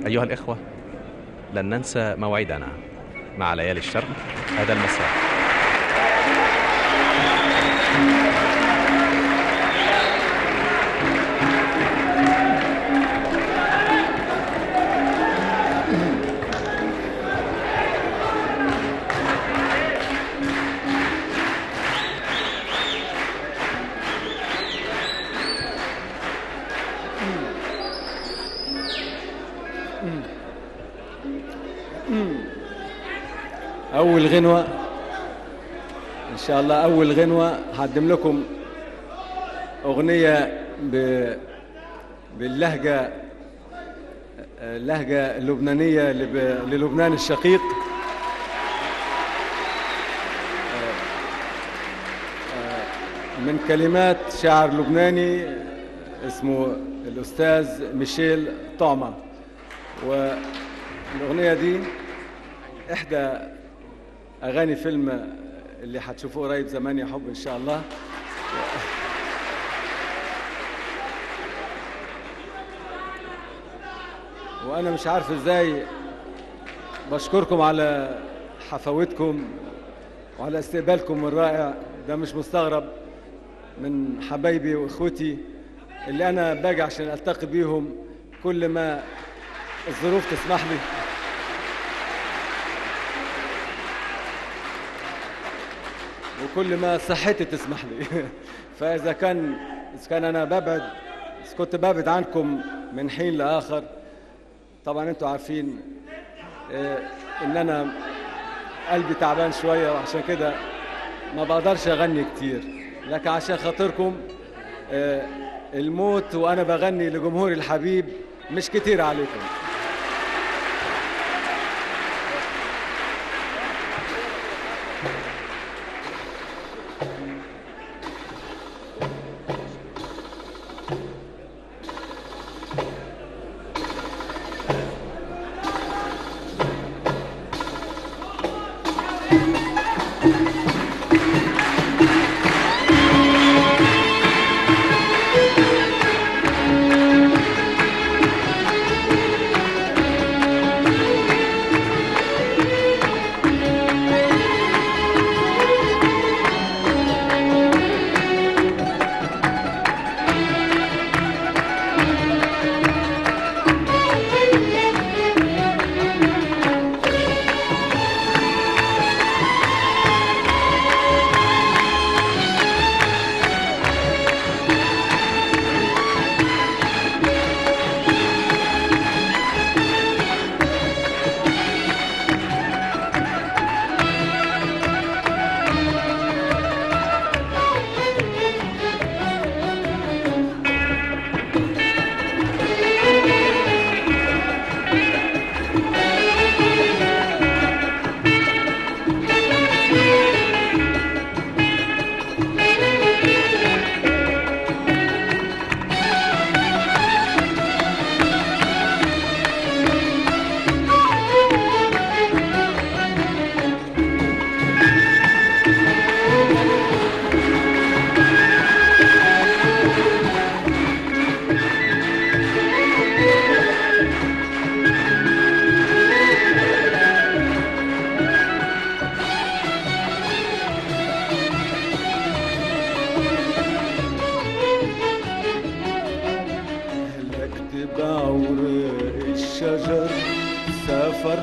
أيها الإخوة، لن ننسى موعدنا مع ليالي الشرق هذا المساء. أول غنوة إن شاء الله، أول غنوة هقدم لكم أغنية باللهجة اللبنانية للبنان الشقيق، من كلمات شاعر لبناني اسمه الأستاذ ميشيل طعمة. والأغنية دي إحدى أغاني فيلم اللي هتشوفوه قريب، زمان يا حب إن شاء الله. وأنا مش عارف إزاي بشكركم على حفاوتكم وعلى استقبالكم الرائع ده. مش مستغرب من حبايبي وإخوتي اللي أنا باجي عشان ألتقي بيهم كل ما الظروف تسمح لي. وكل ما صحتي تسمح لي. فإذا كان أنا كنت ببعد عنكم من حين لآخر، طبعا أنتوا عارفين إن أنا قلبي تعبان شوية، وعشان كده ما بقدرش أغني كتير، لكن عشان خاطركم الموت وأنا بغني لجمهوري الحبيب مش كتير عليكم. الشجر سافر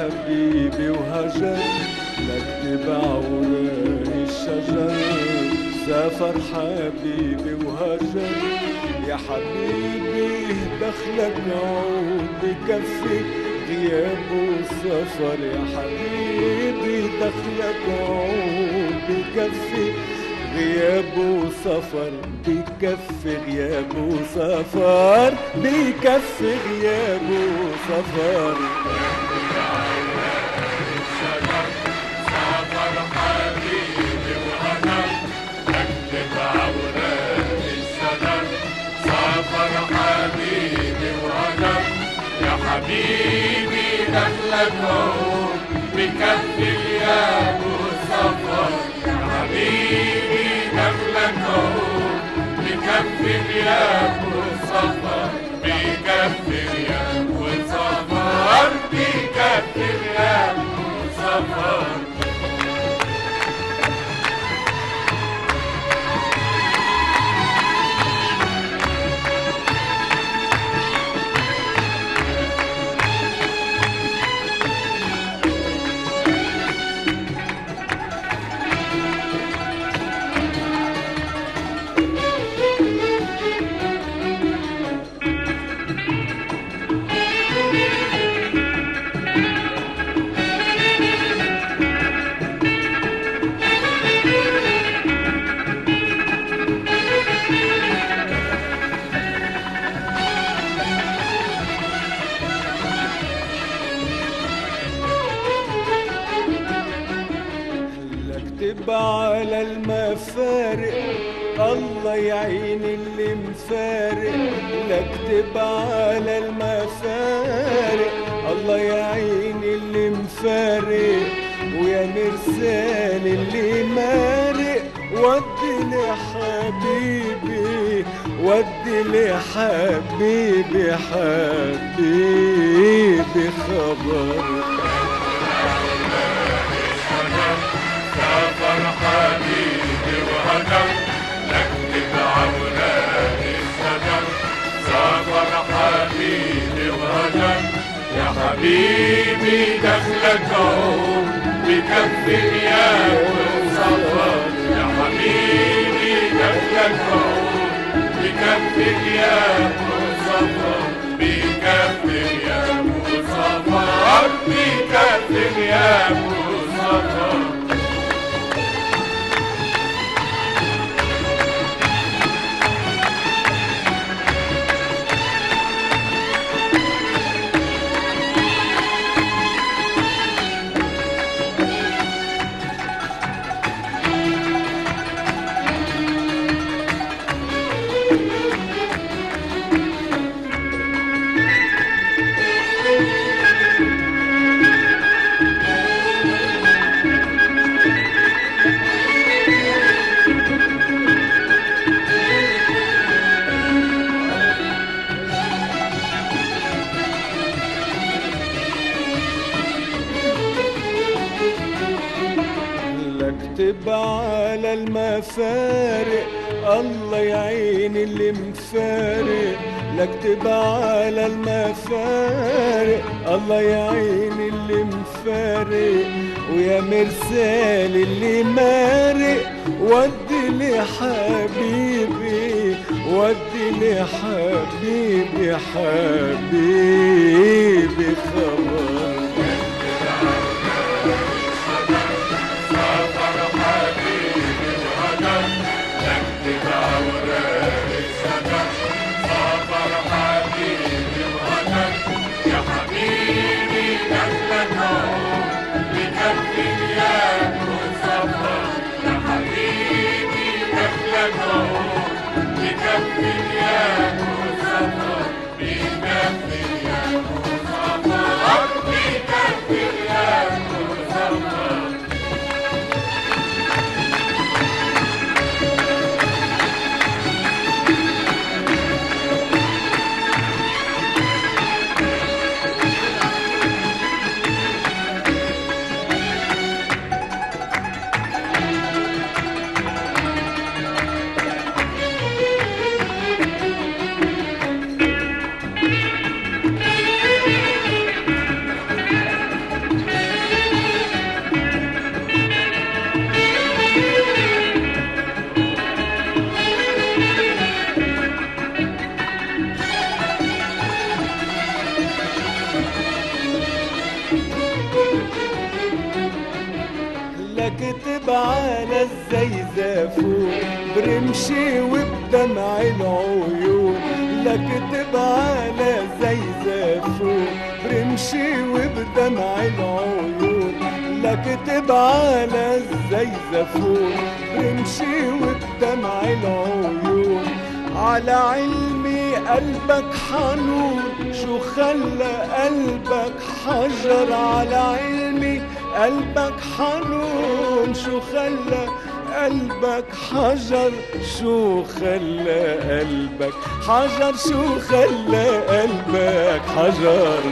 حبيبي وهجر، نكتب عوراق الشجر سافر حبيبي وهجر. يا حبيبي دخلك عود بكفي غياب وسفر، يا حبيبي دخلك عود بكفي غياب وسفر، بكفي غياب وسفر، بكفي غياب وسفر. سافر حبيبي وهجر، نكتب عوراق الشجر سافر حبيبي وهجر. يا حبيبي دخلك عود بكفي غياب وسفر، يا حبيبي دخلك عود بكفي غياب وسفر، بكفي غياب وسفر. اكتب على المفارق الله يعين اللي مفارق، لا اكتب على المفارق الله يعين اللي مفارق، ويا مرسال اللي مارق ودي لحبيبي، ودي لحبيبي حبيبي خبر. سافر حبيبي وهجر، نكتب عوراق الشجر. سافر حبيبي وهجر، يا حبيبي دخلك اهو بكف ايام سفر. يا حبيبي دخلك اهو بكف ايام سفر، بكف ايام سفر، بكف ايام سفر. اكتب على المفارق الله يعين اللي مفارق، لا اكتب على المفارق الله يعين اللي مفارق، ويا مرسال اللي مارق ودي لحبيبي، ودي لحبيبي حبيبي خبر. كتب على الزيزافون برمشي وبدمع العيون، لا كتب على الزيزافون برمشي وبدمع العيون، لا كتب على الزيزافون برمشي وبدمع العيون. على علمي قلبك حنون شو خلى قلبك حجر، على علمي قلبك حنون شو خلى قلبك حجر، شو خلى قلبك حجر، شو خلى قلبك حجر.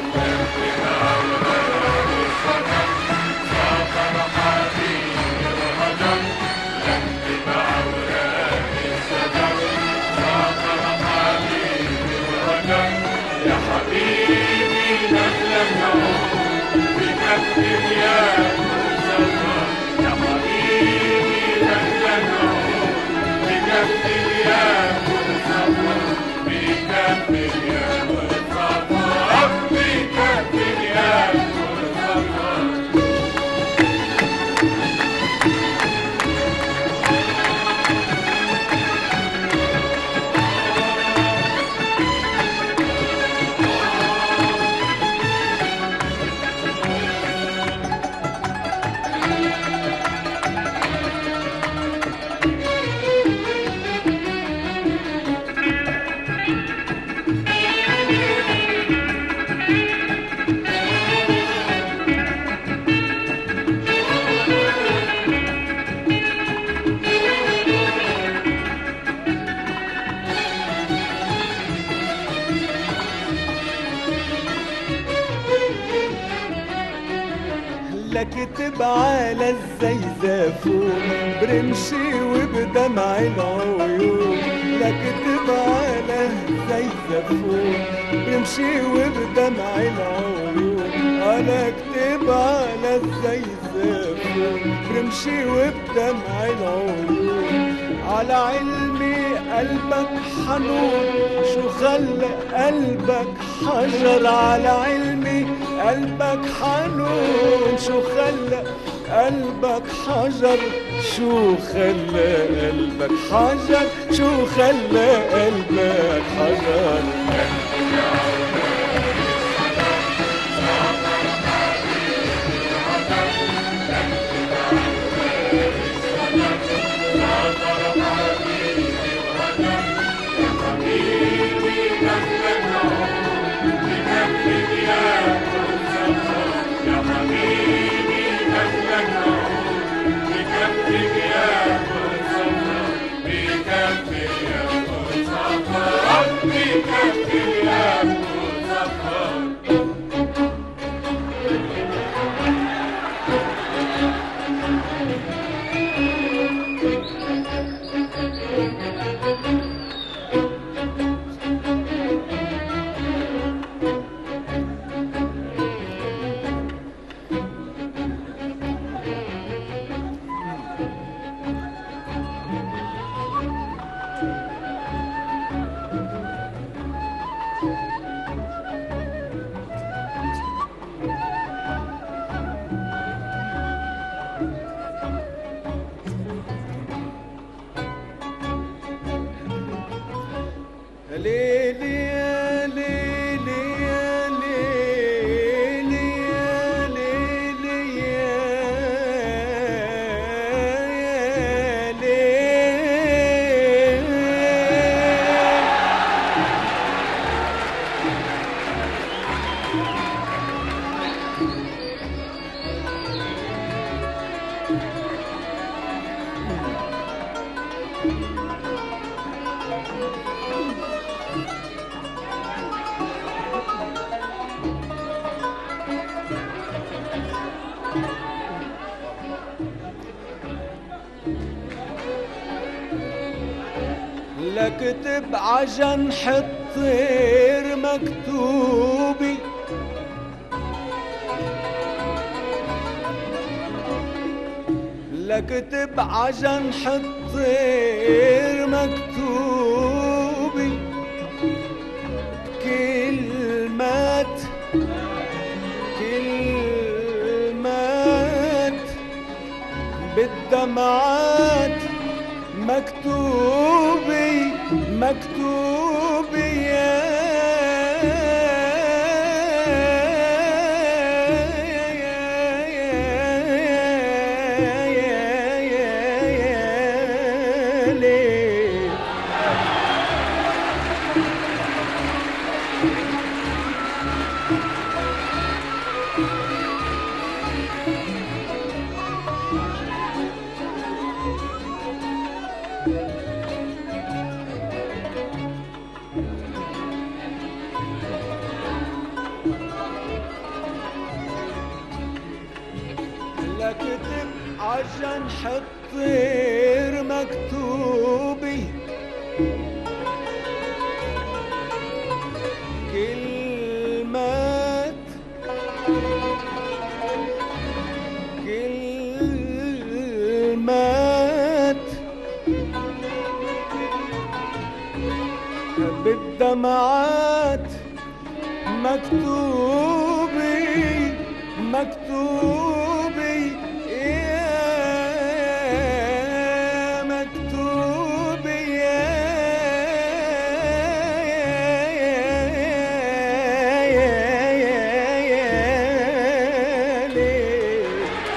لكتب على الزيزافون برمشي وبدمع العيون، لكتب على الزيزافون برمشي وبدمع العيون، انا اكتب على الزيزافون برمشي وبدمع العيون، على علمي قلبك حنون شو خلى قلبك حجر، على علمي قلبك حنون شو خلى قلبك حجر، شو خلى قلبك حجر، شو خلى قلبك حجر. لكتب عجنح الطير مكتوبي، لكتب عجنح الطير مكتوبي، كلمات كلمات بالدمعات مكتوبي مكتوبي يا ليه لكتب عجنح الطير مكتوبي، كلمات كلمات بالدمعات مكتوبي مكتوبي يا مكتوبي يا ليه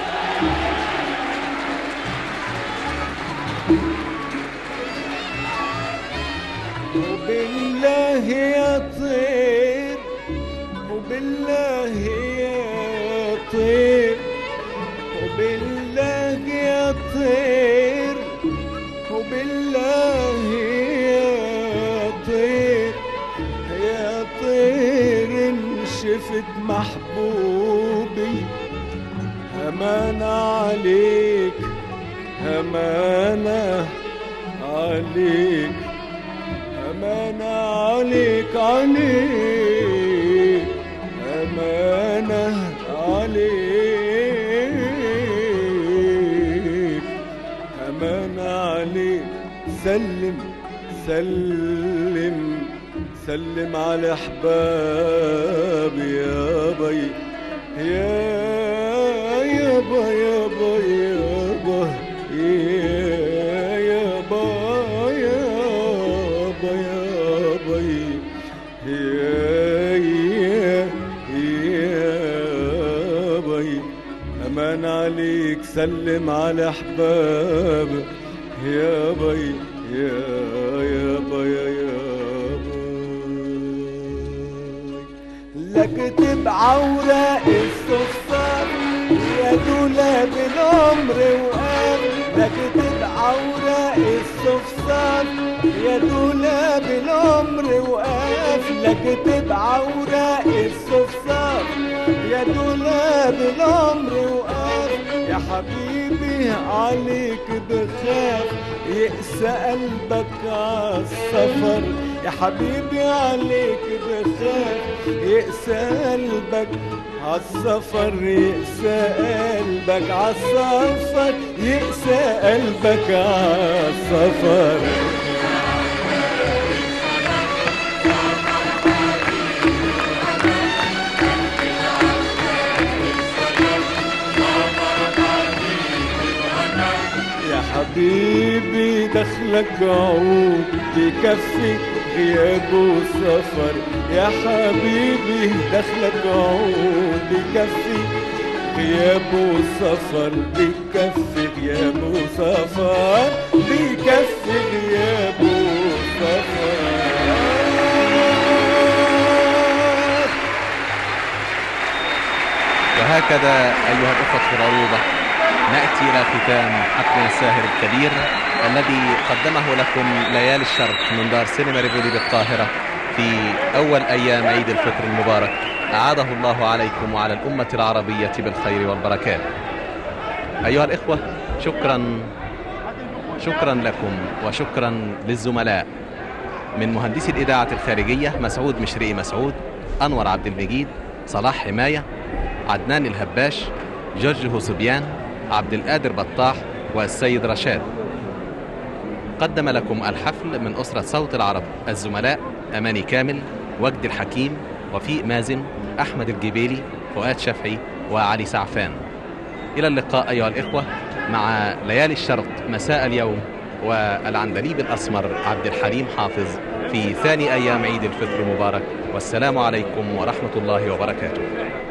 وبالله يا طير وبالله يا طير وبالله يا طير وبالله يا طير يا طير ان شفت محبوبي أمانة عليك، أمانة عليك، أمانة عليك، عليك، أمانة عليك، أمانة عليك. سلم سلم سلم على أحبابي يا بي، يا يابا يابا يابا، يا يابا يابا يابا، يابا. أمان عليك، سلم على أحبابك يا بي، يا يابا يا يابا. لكتب عوراق الصفار يا دولاب العمر وقال، لكتب عوراق الصفار يا دولاب العمر وقاف، لكتب عوراق الصفار يا دولاب العمر وقاف. يا حبيبي عليك بخاف يقسى قلبك عالسفر، يا حبيبي عليك بخاف يقسى قلبك عالسفر، يقسى قلبك عالسفر، يقسى قلبك عالسفر. حبيبي دخلك عود بكفي غياب وسفر، يا حبيبي دخلك عود بكفي غياب وسفر، بكفي غياب وسفر، بكفي غياب وسفر. وهكذا أيها الأخوة العروبة نأتي إلى ختام حفلنا الساهر الكبير الذي قدمه لكم ليالي الشرق من دار سينما ريفولي بالقاهرة في أول أيام عيد الفطر المبارك. أعاده الله عليكم وعلى الأمة العربية بالخير والبركات. أيها الإخوة، شكرا لكم وشكرا للزملاء من مهندسي الإذاعة الخارجية مسعود مشرقي مسعود، أنور عبد المجيد، صلاح حماية، عدنان الهباش، جورج هوسبيان، عبد القادر بطاح، والسيد رشاد. قدم لكم الحفل من أسرة صوت العرب الزملاء أماني كامل، وجد الحكيم، وفيق مازن، أحمد الجبيلي، فؤاد شفعي، وعلي سعفان. إلى اللقاء أيها الإخوة مع ليالي الشرق مساء اليوم والعندليب الأسمر عبد الحليم حافظ في ثاني أيام عيد الفطر المبارك، والسلام عليكم ورحمة الله وبركاته.